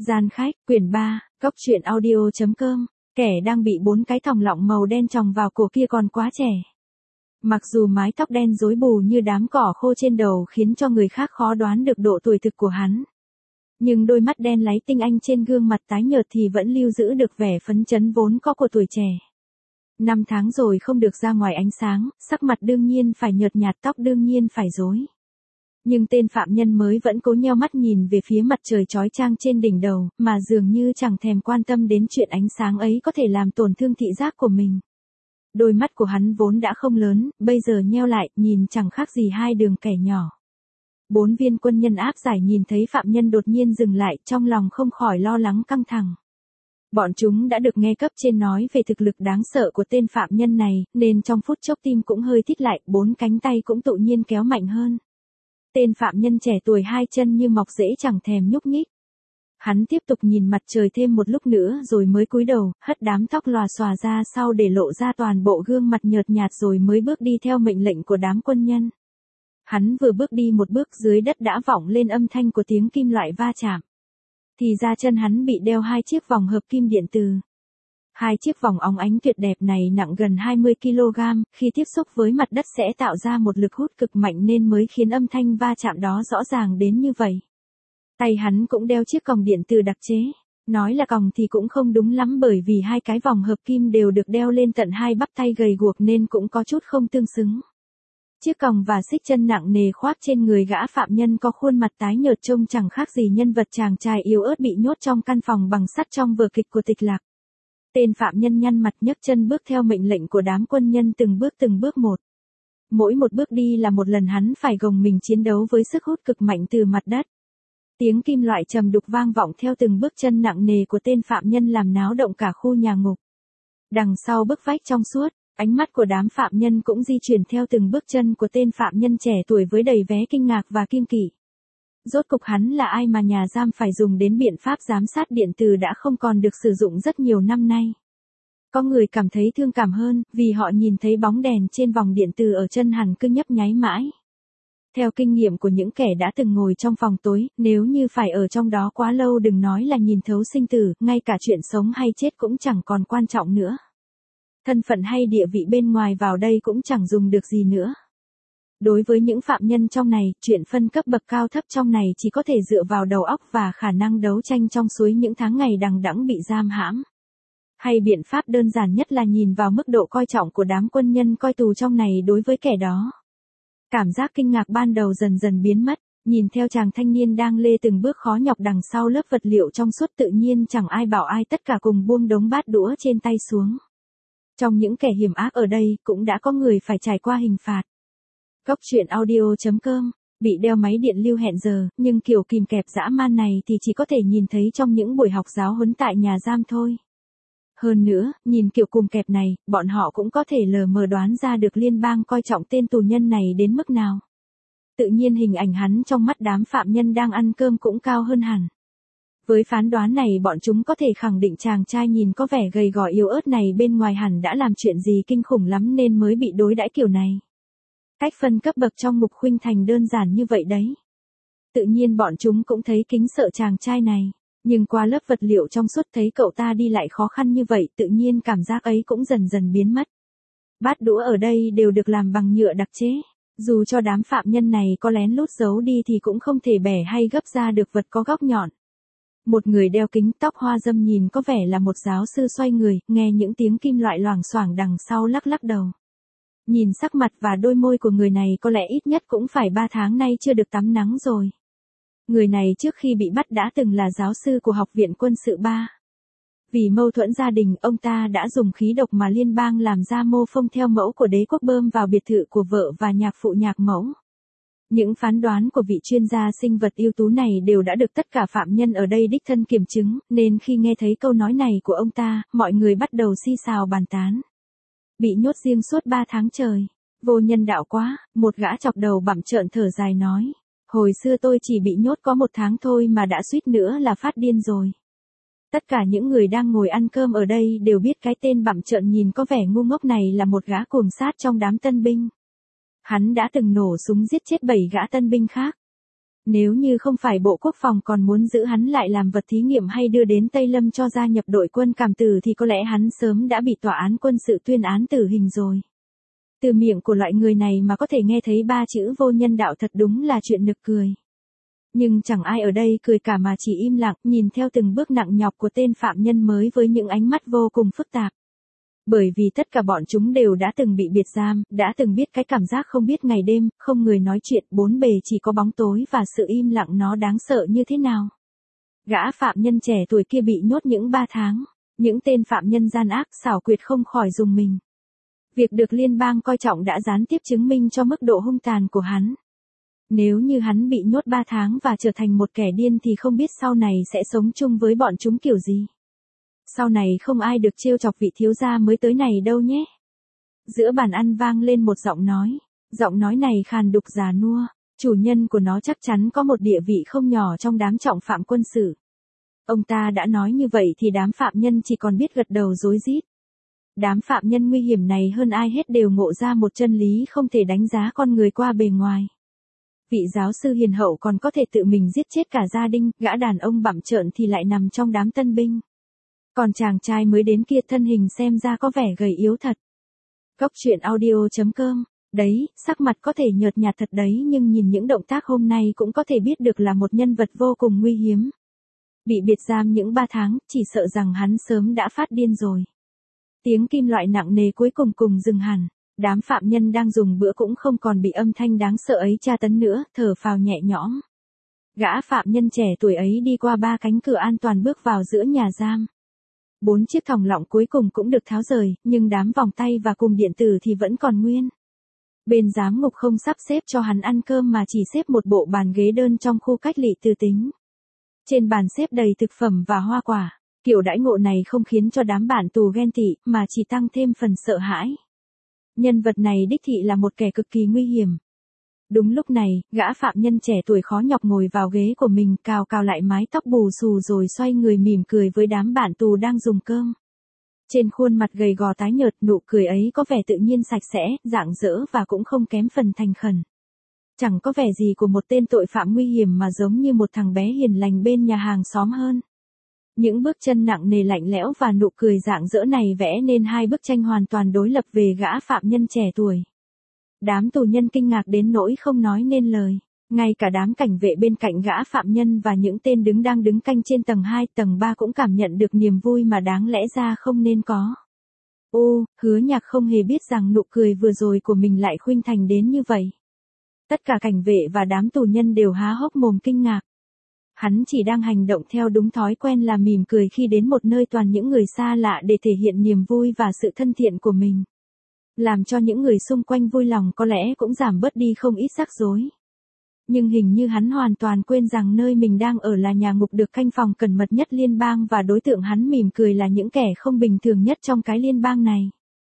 Gian khách, quyển 3, Cốc truyện audio.com, kẻ đang bị 4 cái thòng lọng màu đen chồng vào cổ kia còn quá trẻ. Mặc dù mái tóc đen rối bù như đám cỏ khô trên đầu khiến cho người khác khó đoán được độ tuổi thực của hắn. Nhưng đôi mắt đen láy tinh anh trên gương mặt tái nhợt thì vẫn lưu giữ được vẻ phấn chấn vốn có của tuổi trẻ. 5 tháng rồi không được ra ngoài ánh sáng, sắc mặt đương nhiên phải nhợt nhạt, tóc đương nhiên phải rối. Nhưng tên phạm nhân mới vẫn cố nheo mắt nhìn về phía mặt trời chói chang trên đỉnh đầu, mà dường như chẳng thèm quan tâm đến chuyện ánh sáng ấy có thể làm tổn thương thị giác của mình. Đôi mắt của hắn vốn đã không lớn, bây giờ nheo lại, nhìn chẳng khác gì hai đường kẻ nhỏ. 4 viên quân nhân áp giải nhìn thấy phạm nhân đột nhiên dừng lại, trong lòng không khỏi lo lắng căng thẳng. Bọn chúng đã được nghe cấp trên nói về thực lực đáng sợ của tên phạm nhân này, nên trong phút chốc tim cũng hơi thít lại, 4 cánh tay cũng tự nhiên kéo mạnh hơn. Tên phạm nhân trẻ tuổi hai chân như mọc rễ chẳng thèm nhúc nhích. Hắn tiếp tục nhìn mặt trời thêm một lúc nữa rồi mới cúi đầu, hất đám tóc lòa xòa ra sau để lộ ra toàn bộ gương mặt nhợt nhạt rồi mới bước đi theo mệnh lệnh của đám quân nhân. Hắn vừa bước đi một bước dưới đất đã vọng lên âm thanh của tiếng kim loại va chạm. Thì ra chân hắn bị đeo 2 chiếc vòng hợp kim điện từ. 2 chiếc vòng óng ánh tuyệt đẹp này nặng gần 20 kg, khi tiếp xúc với mặt đất sẽ tạo ra một lực hút cực mạnh nên mới khiến âm thanh va chạm đó rõ ràng đến như vậy. Tay hắn cũng đeo chiếc còng điện từ đặc chế. Nói là còng thì cũng không đúng lắm bởi vì 2 cái vòng hợp kim đều được đeo lên tận 2 bắp tay gầy guộc nên cũng có chút không tương xứng. Chiếc còng và xích chân nặng nề khoác trên người gã phạm nhân có khuôn mặt tái nhợt trông chẳng khác gì nhân vật chàng trai yếu ớt bị nhốt trong căn phòng bằng sắt trong vở kịch của Tịch Lạc. Tên phạm nhân nhăn mặt nhấc chân bước theo mệnh lệnh của đám quân nhân từng bước một. Mỗi một bước đi là một lần hắn phải gồng mình chiến đấu với sức hút cực mạnh từ mặt đất. Tiếng kim loại trầm đục vang vọng theo từng bước chân nặng nề của tên phạm nhân làm náo động cả khu nhà ngục. Đằng sau bức vách trong suốt, ánh mắt của đám phạm nhân cũng di chuyển theo từng bước chân của tên phạm nhân trẻ tuổi với đầy vé kinh ngạc và kiêng kỵ. Rốt cục hắn là ai mà nhà giam phải dùng đến biện pháp giám sát điện từ đã không còn được sử dụng rất nhiều năm nay. Có người cảm thấy thương cảm hơn, vì họ nhìn thấy bóng đèn trên vòng điện từ ở chân hắn cứ nhấp nháy mãi. Theo kinh nghiệm của những kẻ đã từng ngồi trong phòng tối, nếu như phải ở trong đó quá lâu đừng nói là nhìn thấu sinh tử, ngay cả chuyện sống hay chết cũng chẳng còn quan trọng nữa. Thân phận hay địa vị bên ngoài vào đây cũng chẳng dùng được gì nữa. Đối với những phạm nhân trong này, chuyện phân cấp bậc cao thấp trong này chỉ có thể dựa vào đầu óc và khả năng đấu tranh trong suối những tháng ngày đằng đẵng bị giam hãm. Hay biện pháp đơn giản nhất là nhìn vào mức độ coi trọng của đám quân nhân coi tù trong này đối với kẻ đó. Cảm giác kinh ngạc ban đầu dần dần biến mất, nhìn theo chàng thanh niên đang lê từng bước khó nhọc đằng sau lớp vật liệu trong suốt tự nhiên chẳng ai bảo ai tất cả cùng buông đống bát đũa trên tay xuống. Trong những kẻ hiểm ác ở đây cũng đã có người phải trải qua hình phạt. Cốc truyện audio.com, bị đeo máy điện lưu hẹn giờ, nhưng kiểu kìm kẹp dã man này thì chỉ có thể nhìn thấy trong những buổi học giáo huấn tại nhà giam thôi. Hơn nữa, nhìn kiểu cùm kẹp này, bọn họ cũng có thể lờ mờ đoán ra được liên bang coi trọng tên tù nhân này đến mức nào. Tự nhiên hình ảnh hắn trong mắt đám phạm nhân đang ăn cơm cũng cao hơn hẳn. Với phán đoán này bọn chúng có thể khẳng định chàng trai nhìn có vẻ gầy gò yếu ớt này bên ngoài hẳn đã làm chuyện gì kinh khủng lắm nên mới bị đối đãi kiểu này. Cách phân cấp bậc trong mục khuynh thành đơn giản như vậy đấy. Tự nhiên bọn chúng cũng thấy kính sợ chàng trai này. Nhưng qua lớp vật liệu trong suốt thấy cậu ta đi lại khó khăn như vậy tự nhiên cảm giác ấy cũng dần dần biến mất. Bát đũa ở đây đều được làm bằng nhựa đặc chế. Dù cho đám phạm nhân này có lén lút giấu đi thì cũng không thể bẻ hay gấp ra được vật có góc nhọn. Một người đeo kính tóc hoa râm nhìn có vẻ là một giáo sư xoay người, nghe những tiếng kim loại loảng xoảng đằng sau lắc lắc đầu. Nhìn sắc mặt và đôi môi của người này có lẽ ít nhất cũng phải 3 tháng nay chưa được tắm nắng rồi. Người này trước khi bị bắt đã từng là giáo sư của Học viện Quân sự 3. Vì mâu thuẫn gia đình, ông ta đã dùng khí độc mà liên bang làm ra mô phông theo mẫu của đế quốc bơm vào biệt thự của vợ và nhạc phụ nhạc mẫu. Những phán đoán của vị chuyên gia sinh vật ưu tú này đều đã được tất cả phạm nhân ở đây đích thân kiểm chứng, nên khi nghe thấy câu nói này của ông ta, mọi người bắt đầu xì xào bàn tán. Bị nhốt riêng suốt 3 tháng trời. Vô nhân đạo quá, một gã chọc đầu bặm trợn thở dài nói. Hồi xưa tôi chỉ bị nhốt có 1 tháng thôi mà đã suýt nữa là phát điên rồi. Tất cả những người đang ngồi ăn cơm ở đây đều biết cái tên bặm trợn nhìn có vẻ ngu ngốc này là một gã cuồng sát trong đám tân binh. Hắn đã từng nổ súng giết chết 7 gã tân binh khác. Nếu như không phải Bộ Quốc phòng còn muốn giữ hắn lại làm vật thí nghiệm hay đưa đến Tây Lâm cho gia nhập đội quân cảm tử thì có lẽ hắn sớm đã bị tòa án quân sự tuyên án tử hình rồi. Từ miệng của loại người này mà có thể nghe thấy 3 chữ vô nhân đạo thật đúng là chuyện nực cười. Nhưng chẳng ai ở đây cười cả mà chỉ im lặng nhìn theo từng bước nặng nhọc của tên phạm nhân mới với những ánh mắt vô cùng phức tạp. Bởi vì tất cả bọn chúng đều đã từng bị biệt giam, đã từng biết cái cảm giác không biết ngày đêm, không người nói chuyện, bốn bề chỉ có bóng tối và sự im lặng nó đáng sợ như thế nào. Gã phạm nhân trẻ tuổi kia bị nhốt những 3 tháng, những tên phạm nhân gian ác xảo quyệt không khỏi rùng mình. Việc được liên bang coi trọng đã gián tiếp chứng minh cho mức độ hung tàn của hắn. Nếu như hắn bị nhốt 3 tháng và trở thành một kẻ điên thì không biết sau này sẽ sống chung với bọn chúng kiểu gì. Sau này không ai được trêu chọc vị thiếu gia mới tới này đâu nhé. Giữa bàn ăn vang lên một giọng nói này khàn đục già nua, chủ nhân của nó chắc chắn có một địa vị không nhỏ trong đám trọng phạm quân sự. Ông ta đã nói như vậy thì đám phạm nhân chỉ còn biết gật đầu rối rít. Đám phạm nhân nguy hiểm này hơn ai hết đều ngộ ra một chân lý không thể đánh giá con người qua bề ngoài. Vị giáo sư hiền hậu còn có thể tự mình giết chết cả gia đình, gã đàn ông bặm trợn thì lại nằm trong đám tân binh. Còn chàng trai mới đến kia thân hình xem ra có vẻ gầy yếu thật. Cốc truyện audio.com, đấy, sắc mặt có thể nhợt nhạt thật đấy nhưng nhìn những động tác hôm nay cũng có thể biết được là một nhân vật vô cùng nguy hiếm. Bị biệt giam những 3 tháng, chỉ sợ rằng hắn sớm đã phát điên rồi. Tiếng kim loại nặng nề cuối cùng dừng hẳn, đám phạm nhân đang dùng bữa cũng không còn bị âm thanh đáng sợ ấy tra tấn nữa, thở phào nhẹ nhõm. Gã phạm nhân trẻ tuổi ấy đi qua 3 cánh cửa an toàn bước vào giữa nhà giam. 4 chiếc thòng lọng cuối cùng cũng được tháo rời, nhưng đám vòng tay và cùm điện tử thì vẫn còn nguyên. Bên giám ngục không sắp xếp cho hắn ăn cơm mà chỉ xếp một bộ bàn ghế đơn trong khu cách ly tư tính. Trên bàn xếp đầy thực phẩm và hoa quả, kiểu đãi ngộ này không khiến cho đám bạn tù ghen tị, mà chỉ tăng thêm phần sợ hãi. Nhân vật này đích thị là một kẻ cực kỳ nguy hiểm. Đúng lúc này, gã phạm nhân trẻ tuổi khó nhọc ngồi vào ghế của mình, cào lại mái tóc bù xù rồi xoay người mỉm cười với đám bạn tù đang dùng cơm. Trên khuôn mặt gầy gò tái nhợt, nụ cười ấy có vẻ tự nhiên sạch sẽ, rạng rỡ và cũng không kém phần thành khẩn. Chẳng có vẻ gì của một tên tội phạm nguy hiểm mà giống như một thằng bé hiền lành bên nhà hàng xóm hơn. Những bước chân nặng nề lạnh lẽo và nụ cười rạng rỡ này vẽ nên 2 bức tranh hoàn toàn đối lập về gã phạm nhân trẻ tuổi. Đám tù nhân kinh ngạc đến nỗi không nói nên lời. Ngay cả đám cảnh vệ bên cạnh gã phạm nhân và những tên đang đứng canh trên tầng 2, tầng 3 cũng cảm nhận được niềm vui mà đáng lẽ ra không nên có. Hứa Nhạc không hề biết rằng nụ cười vừa rồi của mình lại khuynh thành đến như vậy. Tất cả cảnh vệ và đám tù nhân đều há hốc mồm kinh ngạc. Hắn chỉ đang hành động theo đúng thói quen là mỉm cười khi đến một nơi toàn những người xa lạ để thể hiện niềm vui và sự thân thiện của mình. Làm cho những người xung quanh vui lòng có lẽ cũng giảm bớt đi không ít rắc rối. Nhưng hình như hắn hoàn toàn quên rằng nơi mình đang ở là nhà ngục được canh phòng cẩn mật nhất liên bang và đối tượng hắn mỉm cười là những kẻ không bình thường nhất trong cái liên bang này.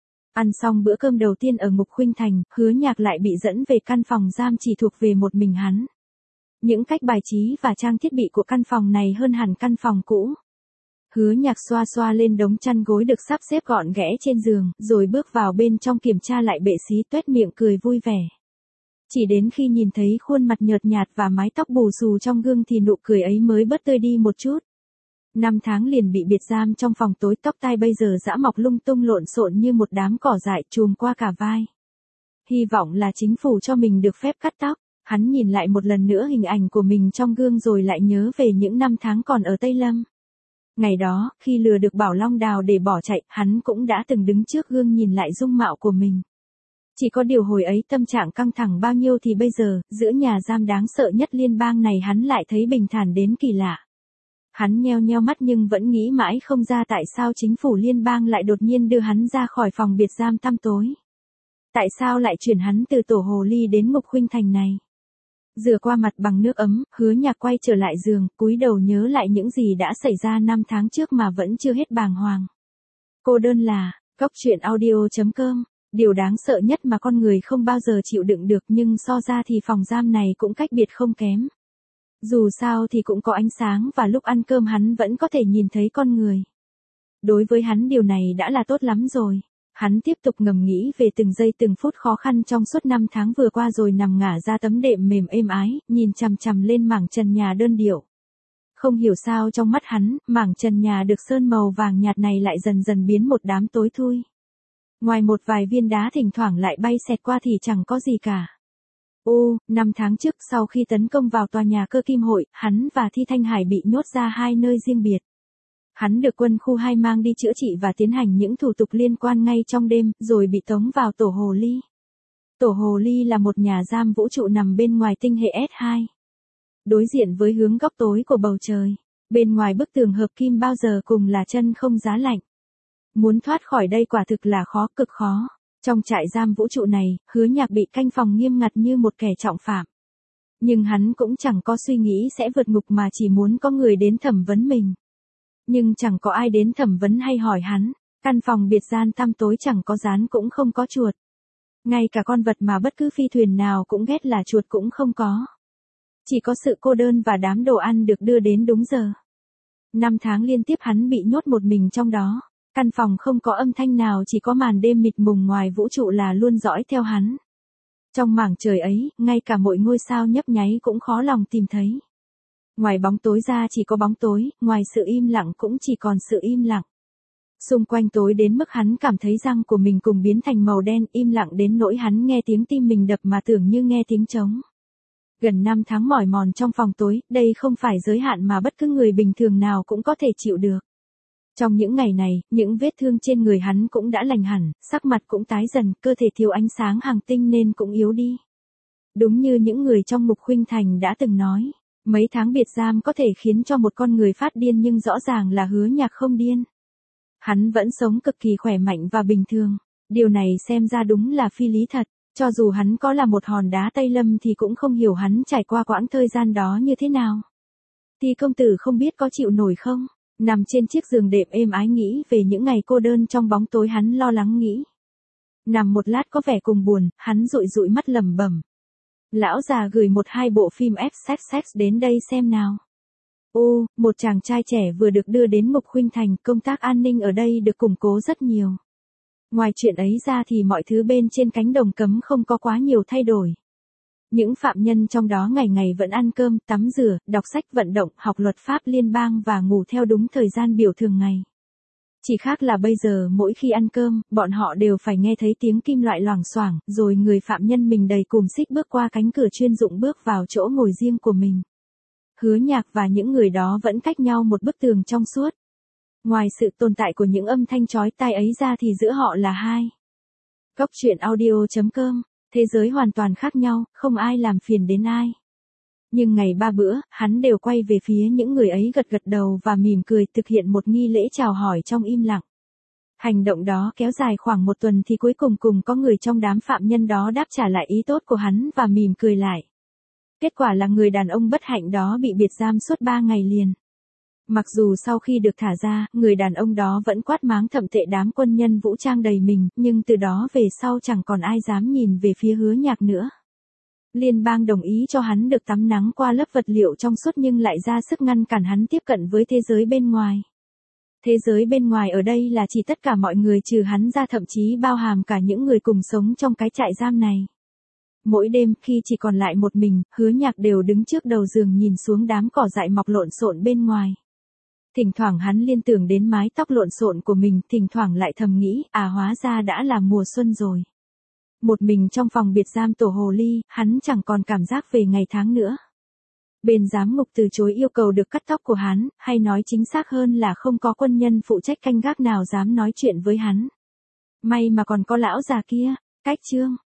Ăn xong bữa cơm đầu tiên ở ngục Khuynh Thành, Hứa Nhạc lại bị dẫn về căn phòng giam chỉ thuộc về một mình hắn. Những cách bài trí và trang thiết bị của căn phòng này hơn hẳn căn phòng cũ. Hứa Nhạc xoa xoa lên đống chăn gối được sắp xếp gọn ghẽ trên giường, rồi bước vào bên trong kiểm tra lại bệ xí, tuét miệng cười vui vẻ. Chỉ đến khi nhìn thấy khuôn mặt nhợt nhạt và mái tóc bù xù trong gương thì nụ cười ấy mới bớt tươi đi một chút. 5 tháng liền bị biệt giam trong phòng tối, tóc tai bây giờ giã mọc lung tung lộn xộn như một đám cỏ dại trùm qua cả vai. Hy vọng là chính phủ cho mình được phép cắt tóc. Hắn nhìn lại một lần nữa hình ảnh của mình trong gương rồi lại nhớ về những 5 tháng còn ở Tây Lâm. Ngày đó, khi lừa được Bảo Long Đào để bỏ chạy, hắn cũng đã từng đứng trước gương nhìn lại dung mạo của mình. Chỉ có điều hồi ấy tâm trạng căng thẳng bao nhiêu thì bây giờ, giữa nhà giam đáng sợ nhất liên bang này hắn lại thấy bình thản đến kỳ lạ. Hắn nheo mắt nhưng vẫn nghĩ mãi không ra tại sao chính phủ liên bang lại đột nhiên đưa hắn ra khỏi phòng biệt giam tăm tối. Tại sao lại chuyển hắn từ tổ hồ ly đến ngục Khuynh Thành này? Rửa qua mặt bằng nước ấm, Hứa Nhạc quay trở lại giường, cúi đầu nhớ lại những gì đã xảy ra 5 tháng trước mà vẫn chưa hết bàng hoàng. Cô đơn là, Cốc truyện audio.com, điều đáng sợ nhất mà con người không bao giờ chịu đựng được nhưng so ra thì phòng giam này cũng cách biệt không kém. Dù sao thì cũng có ánh sáng và lúc ăn cơm hắn vẫn có thể nhìn thấy con người. Đối với hắn điều này đã là tốt lắm rồi. Hắn tiếp tục ngầm nghĩ về từng giây từng phút khó khăn trong suốt 5 tháng vừa qua rồi nằm ngả ra tấm đệm mềm êm ái, nhìn chằm chằm lên mảng trần nhà đơn điệu. Không hiểu sao trong mắt hắn, mảng trần nhà được sơn màu vàng nhạt này lại dần dần biến một đám tối thui. Ngoài một vài viên đá thỉnh thoảng lại bay xẹt qua thì chẳng có gì cả. 5 tháng trước sau khi tấn công vào tòa nhà Cơ Kim Hội, hắn và Thi Thanh Hải bị nhốt ra hai nơi riêng biệt. Hắn được quân khu 2 mang đi chữa trị và tiến hành những thủ tục liên quan ngay trong đêm, rồi bị tống vào Tổ Hồ Ly. Tổ Hồ Ly là một nhà giam vũ trụ nằm bên ngoài tinh hệ S2. Đối diện với hướng góc tối của bầu trời, bên ngoài bức tường hợp kim bao giờ cùng là chân không giá lạnh. Muốn thoát khỏi đây quả thực là khó, cực khó. Trong trại giam vũ trụ này, Hứa Nhạc bị canh phòng nghiêm ngặt như một kẻ trọng phạm. Nhưng hắn cũng chẳng có suy nghĩ sẽ vượt ngục mà chỉ muốn có người đến thẩm vấn mình. Nhưng chẳng có ai đến thẩm vấn hay hỏi hắn. Căn phòng biệt gian tăm tối chẳng có rán cũng không có chuột. Ngay cả con vật mà bất cứ phi thuyền nào cũng ghét là chuột cũng không có. Chỉ có sự cô đơn và đám đồ ăn được đưa đến đúng giờ. 5 tháng liên tiếp hắn bị nhốt một mình trong đó. Căn phòng không có âm thanh nào, chỉ có màn đêm mịt mùng ngoài vũ trụ là luôn dõi theo hắn. Trong mảng trời ấy, ngay cả mỗi ngôi sao nhấp nháy cũng khó lòng tìm thấy. Ngoài bóng tối ra chỉ có bóng tối, ngoài sự im lặng cũng chỉ còn sự im lặng. Xung quanh tối đến mức hắn cảm thấy răng của mình cùng biến thành màu đen, im lặng đến nỗi hắn nghe tiếng tim mình đập mà tưởng như nghe tiếng trống. Gần 5 tháng mỏi mòn trong phòng tối, đây không phải giới hạn mà bất cứ người bình thường nào cũng có thể chịu được. Trong những ngày này, những vết thương trên người hắn cũng đã lành hẳn, sắc mặt cũng tái dần, cơ thể thiếu ánh sáng hàng tinh nên cũng yếu đi. Đúng như những người trong Mục Khuynh Thành đã từng nói, mấy tháng biệt giam có thể khiến cho một con người phát điên nhưng rõ ràng là Hứa Nhạc không điên. Hắn vẫn sống cực kỳ khỏe mạnh và bình thường, điều này xem ra đúng là phi lý thật, cho dù hắn có là một hòn đá Tây Lâm thì cũng không hiểu hắn trải qua quãng thời gian đó như thế nào. Thì công tử không biết có chịu nổi không? Nằm trên chiếc giường đệm êm ái nghĩ về những ngày cô đơn trong bóng tối, hắn lo lắng nghĩ. Nằm một lát có vẻ cùng buồn, hắn dụi dụi mắt lẩm bẩm. Lão già gửi 1-2 bộ phim sex đến đây xem nào. Một chàng trai trẻ vừa được đưa đến Mục Khuynh Thành, công tác an ninh ở đây được củng cố rất nhiều. Ngoài chuyện ấy ra thì mọi thứ bên trên cánh đồng cấm không có quá nhiều thay đổi. Những phạm nhân trong đó ngày ngày vẫn ăn cơm, tắm rửa, đọc sách, vận động, học luật pháp liên bang và ngủ theo đúng thời gian biểu thường ngày. Chỉ khác là bây giờ mỗi khi ăn cơm, bọn họ đều phải nghe thấy tiếng kim loại loảng xoảng, rồi người phạm nhân mình đầy cùm xích bước qua cánh cửa chuyên dụng bước vào chỗ ngồi riêng của mình. Hứa Nhạc và những người đó vẫn cách nhau một bức tường trong suốt. Ngoài sự tồn tại của những âm thanh chói tai ấy ra thì giữa họ là hai. Góc truyện audio.com, thế giới hoàn toàn khác nhau, không ai làm phiền đến ai. Nhưng ngày 3 bữa, hắn đều quay về phía những người ấy gật gật đầu và mỉm cười thực hiện một nghi lễ chào hỏi trong im lặng. Hành động đó kéo dài khoảng 1 tuần thì cuối cùng có người trong đám phạm nhân đó đáp trả lại ý tốt của hắn và mỉm cười lại. Kết quả là người đàn ông bất hạnh đó bị biệt giam suốt 3 ngày liền. Mặc dù sau khi được thả ra, người đàn ông đó vẫn quát mắng thậm tệ đám quân nhân vũ trang đầy mình, nhưng từ đó về sau chẳng còn ai dám nhìn về phía Hứa Nhạc nữa. Liên bang đồng ý cho hắn được tắm nắng qua lớp vật liệu trong suốt nhưng lại ra sức ngăn cản hắn tiếp cận với thế giới bên ngoài. Thế giới bên ngoài ở đây là chỉ tất cả mọi người trừ hắn ra, thậm chí bao hàm cả những người cùng sống trong cái trại giam này. Mỗi đêm khi chỉ còn lại một mình, Hứa Nhạc đều đứng trước đầu giường nhìn xuống đám cỏ dại mọc lộn xộn bên ngoài. Thỉnh thoảng hắn liên tưởng đến mái tóc lộn xộn của mình, thỉnh thoảng lại thầm nghĩ, hóa ra đã là mùa xuân rồi. Một mình trong phòng biệt giam Tổ Hồ Ly, hắn chẳng còn cảm giác về ngày tháng nữa. Bên giám ngục từ chối yêu cầu được cắt tóc của hắn, hay nói chính xác hơn là không có quân nhân phụ trách canh gác nào dám nói chuyện với hắn. May mà còn có lão già kia. Cách chương